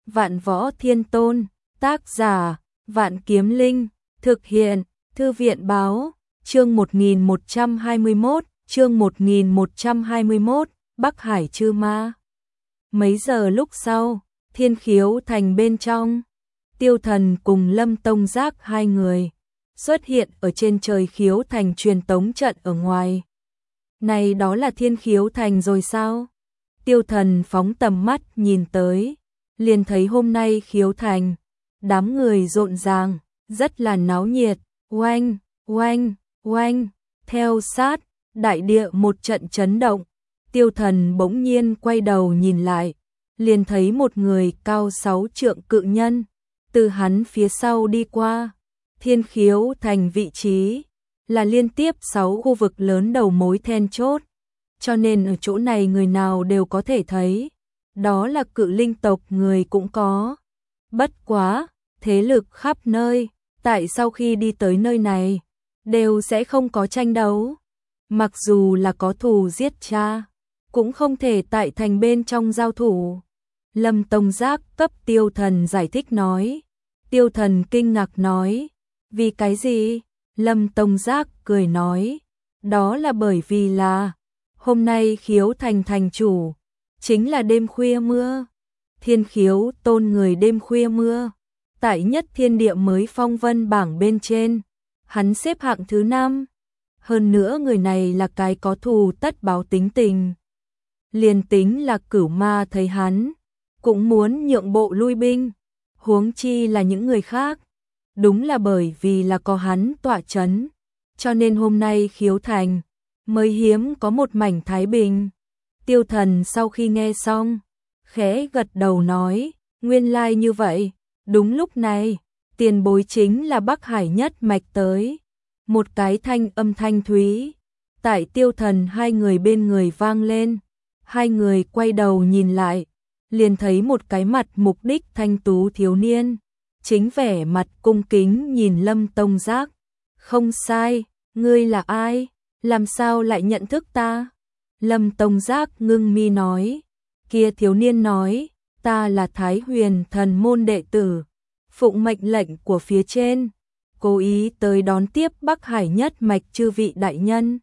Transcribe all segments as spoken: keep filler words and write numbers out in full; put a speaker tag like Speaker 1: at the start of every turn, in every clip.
Speaker 1: Vạn Võ Thiên Tôn, tác giả, Vạn Kiếm Linh, thực hiện, Thư viện Báo, chương một nghìn một trăm hai mươi mốt, chương một nghìn một trăm hai mươi mốt, Bắc Hải Chư Ma. Mấy giờ lúc sau, Thiên Khiếu Thành bên trong, Tiêu Thần cùng Lâm Tông Giác hai người xuất hiện ở trên trời Khiếu Thành truyền tống trận ở ngoài. Này đó là Thiên Khiếu Thành rồi sao? Tiêu Thần phóng tầm mắt nhìn tới, liền thấy hôm nay Khiếu Thành, đám người rộn ràng, rất là náo nhiệt, oanh, oanh, oanh, theo sát, đại địa một trận chấn động. Tiêu Thần bỗng nhiên quay đầu nhìn lại, liền thấy một người cao sáu trượng cự nhân, từ hắn phía sau đi qua. Thiên Khiếu Thành vị trí là liên tiếp sáu khu vực lớn đầu mối then chốt, cho nên ở chỗ này người nào đều có thể thấy, đó là cự linh tộc người cũng có. Bất quá, thế lực khắp nơi, tại sau khi đi tới nơi này, đều sẽ không có tranh đấu. Mặc dù là có thù giết cha, cũng không thể tại thành bên trong giao thủ. Lâm Tông Giác cấp Tiêu Thần giải thích nói. Tiêu Thần kinh ngạc nói, vì cái gì? Lâm Tông Giác cười nói, đó là bởi vì là hôm nay Khiếu Thành thành chủ chính là đêm khuya mưa. Thiên Khiếu tôn người đêm khuya mưa, tại nhất thiên địa mới phong vân bảng bên trên, hắn xếp hạng thứ năm. Hơn nữa người này là cái có thù tất báo tính tình. Liền tính là Cửu Ma thấy hắn, cũng muốn nhượng bộ lui binh, huống chi là những người khác. Đúng là bởi vì là có hắn tọa chấn, cho nên hôm nay Khiếu Thành mới hiếm có một mảnh thái bình. Tiêu Thần sau khi nghe xong, khẽ gật đầu nói, nguyên lai như vậy. Đúng lúc này, tiền bối chính là Bắc Hải nhất mạch tới. Một cái thanh âm thanh thúy, tại Tiêu Thần hai người bên người vang lên. Hai người quay đầu nhìn lại, liền thấy một cái mặt mục đích thanh tú thiếu niên, chính vẻ mặt cung kính nhìn Lâm Tông Giác. Không sai, ngươi là ai? Làm sao lại nhận thức ta? Lâm Tông Giác ngưng mi nói. Kia thiếu niên nói, ta là Thái Huyền Thần môn đệ tử, phụng mệnh lệnh của phía trên, cố ý tới đón tiếp Bắc Hải nhất mạch chư vị đại nhân.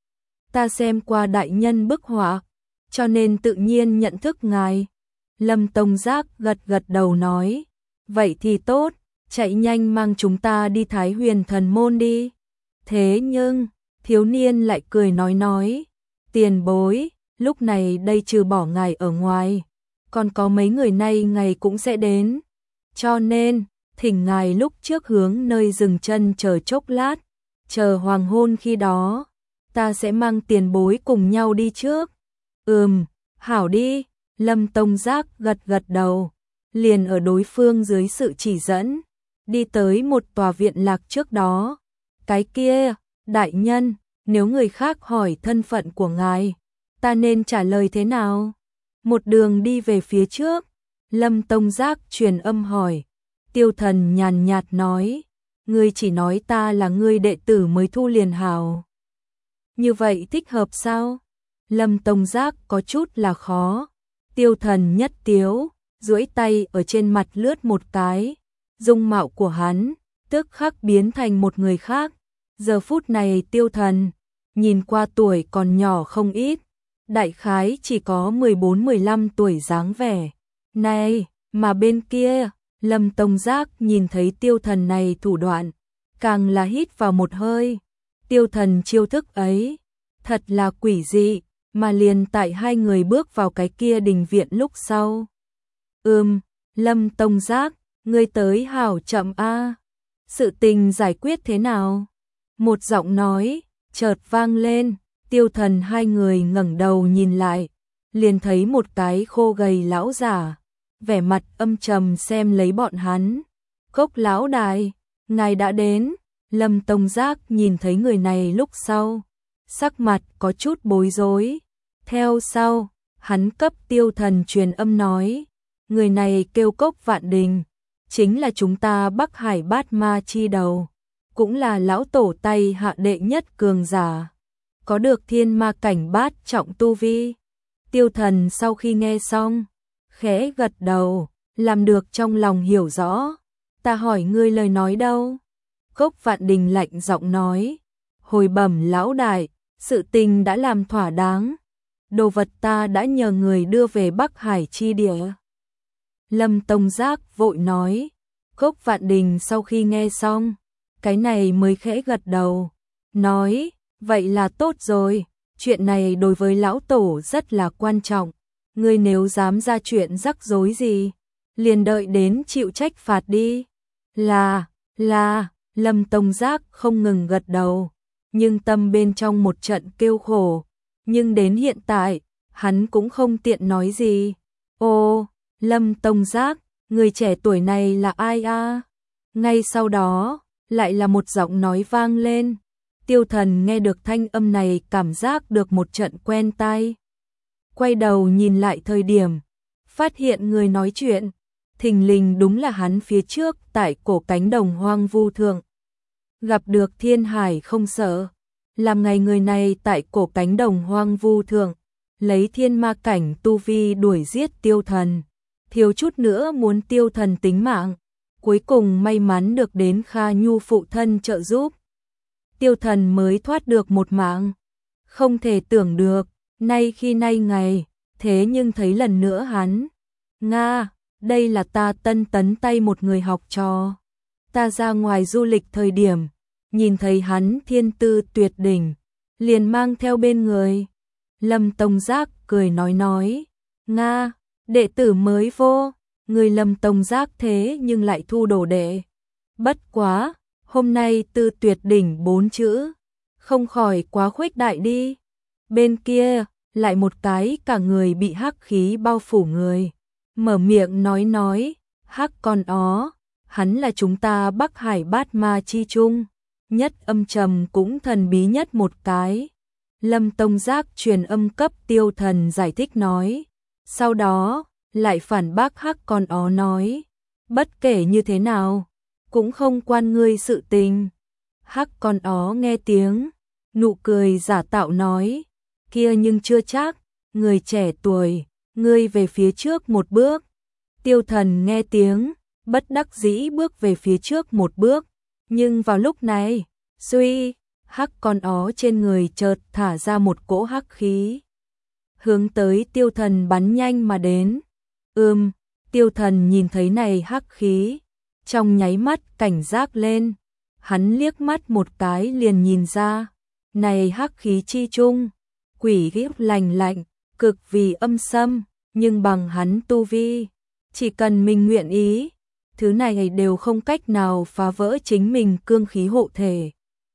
Speaker 1: Ta xem qua đại nhân bức họa, cho nên tự nhiên nhận thức ngài. Lâm Tông Giác gật gật đầu nói, vậy thì tốt, chạy nhanh mang chúng ta đi Thái Huyền Thần môn đi. Thế nhưng, thiếu niên lại cười nói nói, tiền bối, lúc này đây trừ bỏ ngài ở ngoài, còn có mấy người nay ngày cũng sẽ đến. Cho nên, thỉnh ngài lúc trước hướng nơi dừng chân chờ chốc lát, chờ hoàng hôn khi đó, ta sẽ mang tiền bối cùng nhau đi trước. Ừm, hảo đi. Lâm Tông Giác gật gật đầu, liền ở đối phương dưới sự chỉ dẫn, đi tới một tòa viện lạc trước đó. Cái kia, đại nhân, nếu người khác hỏi thân phận của ngài, ta nên trả lời thế nào? Một đường đi về phía trước, Lâm Tông Giác truyền âm hỏi. Tiêu Thần nhàn nhạt nói, ngươi chỉ nói ta là ngươi đệ tử mới thu liền hào. Như vậy thích hợp sao? Lâm Tông Giác có chút là khó. Tiêu Thần nhất tiếu, duỗi tay ở trên mặt lướt một cái, dung mạo của hắn tức khắc biến thành một người khác. Giờ phút này Tiêu Thần nhìn qua tuổi còn nhỏ không ít, đại khái chỉ có mười bốn mười lăm tuổi dáng vẻ. Này, mà bên kia, Lâm Tông Giác nhìn thấy Tiêu Thần này thủ đoạn, càng là hít vào một hơi. Tiêu Thần chiêu thức ấy, thật là quỷ dị. Mà liền tại hai người bước vào cái kia đình viện lúc sau. Ừm, Lâm Tông Giác, ngươi tới hảo chậm a. Sự tình giải quyết thế nào? Một giọng nói chợt vang lên. Tiêu Thần hai người ngẩng đầu nhìn lại, liền thấy một cái khô gầy lão giả, vẻ mặt âm trầm xem lấy bọn hắn. Cốc lão đại, ngài đã đến. Lâm Tông Giác nhìn thấy người này lúc sau, sắc mặt có chút bối rối. Theo sau, hắn cấp Tiêu Thần truyền âm nói, người này kêu Cốc Vạn Đình, chính là chúng ta Bắc Hải bát ma chi đầu, cũng là lão tổ tay hạ đệ nhất cường giả, có được thiên ma cảnh bát trọng tu vi. Tiêu Thần sau khi nghe xong, khẽ gật đầu, làm được trong lòng hiểu rõ. Ta hỏi ngươi lời nói đâu? Cốc Vạn Đình lạnh giọng nói. Hồi bẩm lão đại, sự tình đã làm thỏa đáng. Đồ vật ta đã nhờ người đưa về Bắc Hải chi địa. Lâm Tông Giác vội nói. Cốc Vạn Đình sau khi nghe xong, cái này mới khẽ gật đầu. Nói, vậy là tốt rồi, chuyện này đối với lão tổ rất là quan trọng. Ngươi nếu dám ra chuyện rắc rối gì, liền đợi đến chịu trách phạt đi. Là, là, Lâm Tông Giác không ngừng gật đầu, nhưng tâm bên trong một trận kêu khổ. Nhưng đến hiện tại, hắn cũng không tiện nói gì. Ô, Lâm Tông Giác, người trẻ tuổi này là ai a? Ngay sau đó, lại là một giọng nói vang lên. Tiêu Thần nghe được thanh âm này cảm giác được một trận quen tai. Quay đầu nhìn lại thời điểm, phát hiện người nói chuyện, thình lình đúng là hắn phía trước tại cổ cánh đồng hoang vu thượng. Gặp được Thiên Hải không sợ, làm ngày người này tại cổ cánh đồng hoang vu thượng, lấy thiên ma cảnh tu vi đuổi giết Tiêu Thần, thiếu chút nữa muốn Tiêu Thần tính mạng, cuối cùng may mắn được đến Kha Nhu phụ thân trợ giúp. Tiêu Thần mới thoát được một mạng. Không thể tưởng được, nay khi nay ngày, thế nhưng thấy lần nữa hắn. Nga, đây là ta tân tấn tay một người học trò. Ta ra ngoài du lịch thời điểm, nhìn thấy hắn thiên tư tuyệt đỉnh, liền mang theo bên người. Lâm Tông Giác cười nói nói, Nga, đệ tử mới vô, người Lâm Tông Giác thế nhưng lại thu đồ đệ. Bất quá, hôm nay tư tuyệt đỉnh bốn chữ, không khỏi quá khuếch đại đi. Bên kia, lại một cái cả người bị hắc khí bao phủ người. Mở miệng nói nói, hắc con ó, hắn là chúng ta Bắc Hải bát ma chi chung, nhất âm trầm cũng thần bí nhất một cái. Lâm Tông Giác truyền âm cấp Tiêu Thần giải thích nói. Sau đó, lại phản bác hắc con ó nói, bất kể như thế nào, cũng không quan ngươi sự tình. Hắc con ó nghe tiếng, nụ cười giả tạo nói, kia nhưng chưa chắc, người trẻ tuổi, ngươi về phía trước một bước. Tiêu Thần nghe tiếng, bất đắc dĩ bước về phía trước một bước, nhưng vào lúc này, suy, hắc con ó trên người chợt thả ra một cỗ hắc khí, hướng tới Tiêu Thần bắn nhanh mà đến. Ừm, Tiêu Thần nhìn thấy này hắc khí, trong nháy mắt cảnh giác lên, hắn liếc mắt một cái liền nhìn ra, này hắc khí chi chung, quỷ khiếp lành lạnh, cực vì âm xâm, nhưng bằng hắn tu vi, chỉ cần mình nguyện ý, thứ này đều không cách nào phá vỡ chính mình cương khí hộ thể.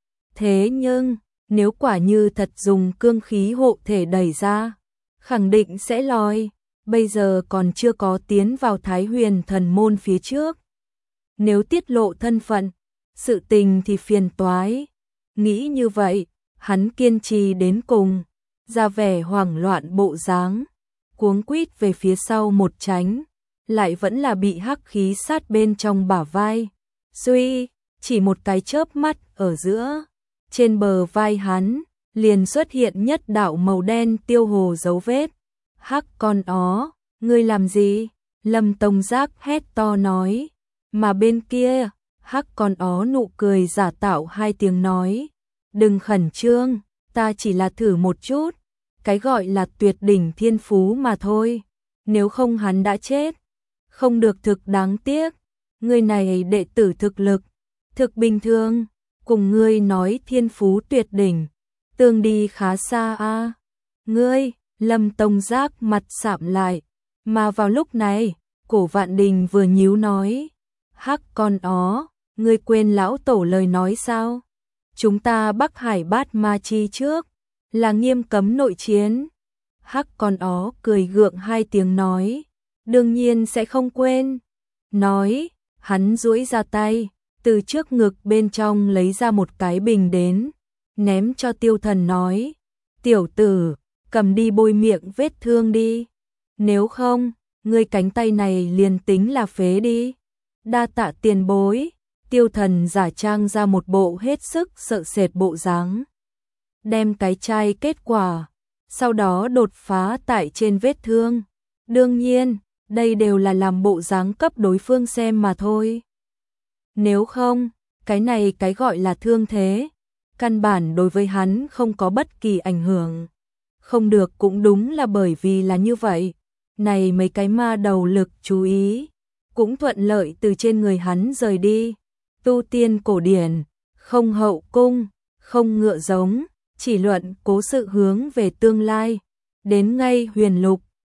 Speaker 1: Thế nhưng, nếu quả như thật dùng cương khí hộ thể đẩy ra, khẳng định sẽ lòi, bây giờ còn chưa có tiến vào Thái Huyền Thần Môn phía trước. Nếu tiết lộ thân phận, sự tình thì phiền toái. Nghĩ như vậy, hắn kiên trì đến cùng, ra vẻ hoảng loạn bộ dáng, cuống quýt về phía sau một tránh, lại vẫn là bị hắc khí sát bên trong bả vai. Suy, chỉ một cái chớp mắt ở giữa, trên bờ vai hắn, liền xuất hiện nhất đạo màu đen tiêu hồ dấu vết. Hắc con ó, ngươi làm gì? Lâm Tông Giác hét to nói. Mà bên kia, hắc con ó nụ cười giả tạo hai tiếng nói. Đừng khẩn trương, ta chỉ là thử một chút. Cái gọi là tuyệt đỉnh thiên phú mà thôi. Nếu không hắn đã chết. Không được thực đáng tiếc. Ngươi này đệ tử thực lực, thực bình thường. Cùng ngươi nói thiên phú tuyệt đỉnh, tương đi khá xa a. À. Ngươi, Lâm Tông Giác mặt sạm lại, mà vào lúc này, Cổ Vạn Đình vừa nhíu nói, hắc con ó, ngươi quên lão tổ lời nói sao? Chúng ta Bắc Hải bát ma chi trước, là nghiêm cấm nội chiến. Hắc con ó cười gượng hai tiếng nói, đương nhiên sẽ không quên. Nói, hắn duỗi ra tay, từ trước ngực bên trong lấy ra một cái bình đến, ném cho Tiêu Thần nói, tiểu tử, cầm đi bôi miệng vết thương đi, nếu không, ngươi cánh tay này liền tính là phế đi. Đa tạ tiền bối. Tiêu Thần giả trang ra một bộ hết sức sợ sệt bộ dáng, đem cái chai kết quả, sau đó đột phá tại trên vết thương. Đương nhiên, đây đều là làm bộ dáng cấp đối phương xem mà thôi. Nếu không, cái này cái gọi là thương thế, căn bản đối với hắn không có bất kỳ ảnh hưởng. Không được cũng đúng là bởi vì là như vậy, này mấy cái ma đầu lực chú ý, cũng thuận lợi từ trên người hắn rời đi. Tu tiên cổ điển, không hậu cung, không ngựa giống, chỉ luận cố sự hướng về tương lai, đến ngay huyền lục,